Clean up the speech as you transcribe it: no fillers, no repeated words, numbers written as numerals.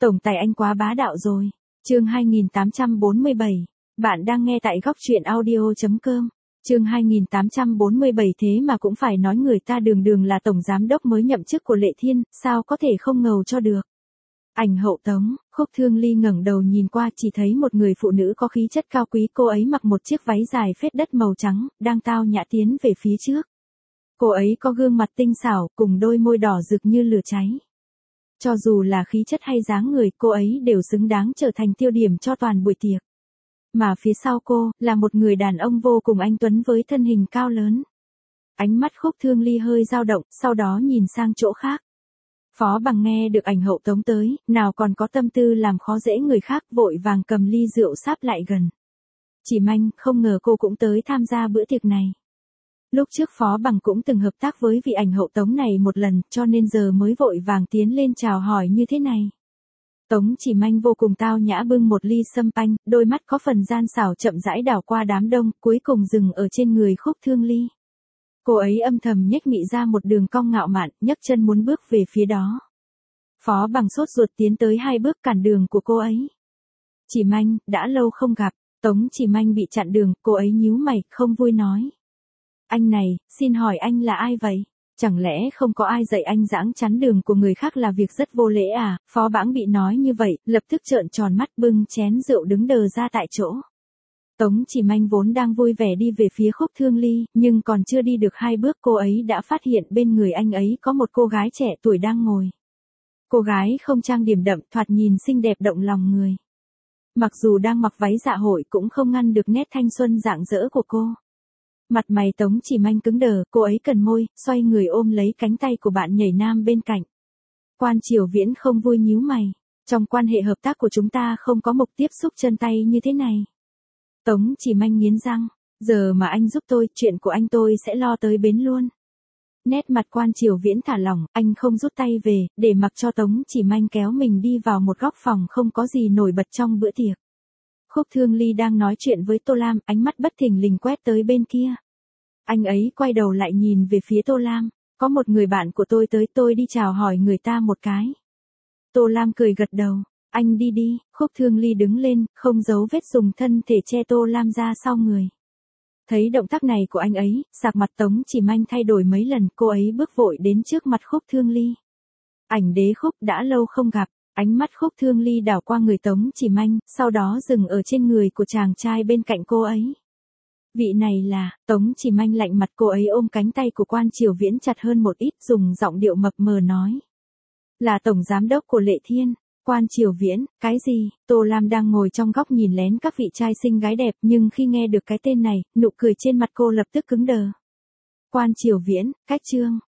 Tổng tài anh quá bá đạo rồi. Chương 2847. Bạn đang nghe tại góc truyện audio.com. Chương 2847 thế mà cũng phải nói người ta đường đường là tổng giám đốc mới nhậm chức của Lệ Thiên, sao có thể không ngầu cho được. Ảnh hậu Tống, Khúc Thương Ly ngẩng đầu nhìn qua chỉ thấy một người phụ nữ có khí chất cao quý, cô ấy mặc một chiếc váy dài phết đất màu trắng, đang tao nhã tiến về phía trước. Cô ấy có gương mặt tinh xảo, cùng đôi môi đỏ rực như lửa cháy. Cho dù là khí chất hay dáng người, cô ấy đều xứng đáng trở thành tiêu điểm cho toàn buổi tiệc. Mà phía sau cô, là một người đàn ông vô cùng anh tuấn với thân hình cao lớn. Ánh mắt Khúc Thương Ly hơi dao động, sau đó nhìn sang chỗ khác. Phó Bằng nghe được ảnh hậu Tống tới, nào còn có tâm tư làm khó dễ người khác, vội vàng cầm ly rượu sáp lại gần. Chỉ Manh, không ngờ cô cũng tới tham gia bữa tiệc này. Lúc trước Phó Bằng cũng từng hợp tác với vị ảnh hậu Tống này một lần, cho nên giờ mới vội vàng tiến lên chào hỏi như thế này. Tống Chỉ Manh vô cùng tao nhã bưng một ly sâm panh, đôi mắt có phần gian xảo chậm rãi đảo qua đám đông, cuối cùng dừng ở trên người Khúc Thương Ly. Cô ấy âm thầm nhếch miệng ra một đường cong ngạo mạn, nhấc chân muốn bước về phía đó. Phó Bằng sốt ruột tiến tới 2 bước cản đường của cô ấy. Chỉ Manh, đã lâu không gặp. Tống Chỉ Manh bị chặn đường, cô ấy nhíu mày, không vui nói. Anh này, xin hỏi anh là ai vậy? Chẳng lẽ không có ai dạy anh giãng chắn đường của người khác là việc rất vô lễ à? Phó Bãng bị nói như vậy, lập tức trợn tròn mắt bưng chén rượu đứng đờ ra tại chỗ. Tống Chỉ Manh vốn đang vui vẻ đi về phía Khúc Thương Ly, nhưng còn chưa đi được 2 bước cô ấy đã phát hiện bên người anh ấy có một cô gái trẻ tuổi đang ngồi. Cô gái không trang điểm đậm, thoạt nhìn xinh đẹp động lòng người. Mặc dù đang mặc váy dạ hội cũng không ngăn được nét thanh xuân rạng rỡ của cô. Mặt mày Tống Chỉ Manh cứng đờ, cô ấy cần môi, xoay người ôm lấy cánh tay của bạn nhảy nam bên cạnh. Quan Triều Viễn không vui nhíu mày. Trong quan hệ hợp tác của chúng ta không có mục tiếp xúc chân tay như thế này. Tống Chỉ Manh nghiến răng, giờ mà anh giúp tôi, chuyện của anh tôi sẽ lo tới bến luôn. Nét mặt Quan Triều Viễn thả lỏng, anh không rút tay về, để mặc cho Tống Chỉ Manh kéo mình đi vào một góc phòng không có gì nổi bật trong bữa tiệc. Khúc Thương Ly đang nói chuyện với Tô Lam, ánh mắt bất thình lình quét tới bên kia. Anh ấy quay đầu lại nhìn về phía Tô Lam, có một người bạn của tôi tới, tôi đi chào hỏi người ta một cái. Tô Lam cười gật đầu, anh đi đi. Khúc Thương Ly đứng lên, không giấu vết dùng thân thể che Tô Lam ra sau người. Thấy động tác này của anh ấy, sắc mặt Tống Chỉ Manh thay đổi mấy lần, cô ấy bước vội đến trước mặt Khúc Thương Ly. Ảnh Đế Khúc, đã lâu không gặp. Ánh mắt Khúc Thương Ly đảo qua người Tống Chỉ Manh, sau đó dừng ở trên người của chàng trai bên cạnh cô ấy. Vị này là, Tống Chỉ Manh lạnh mặt, cô ấy ôm cánh tay của Quan Triều Viễn chặt hơn một ít, dùng giọng điệu mập mờ nói. Là tổng giám đốc của Lệ Thiên. Quan Triều Viễn, cái gì? Tô Lam đang ngồi trong góc nhìn lén các vị trai xinh gái đẹp, nhưng khi nghe được cái tên này, nụ cười trên mặt cô lập tức cứng đờ. Quan Triều Viễn, cách Trương.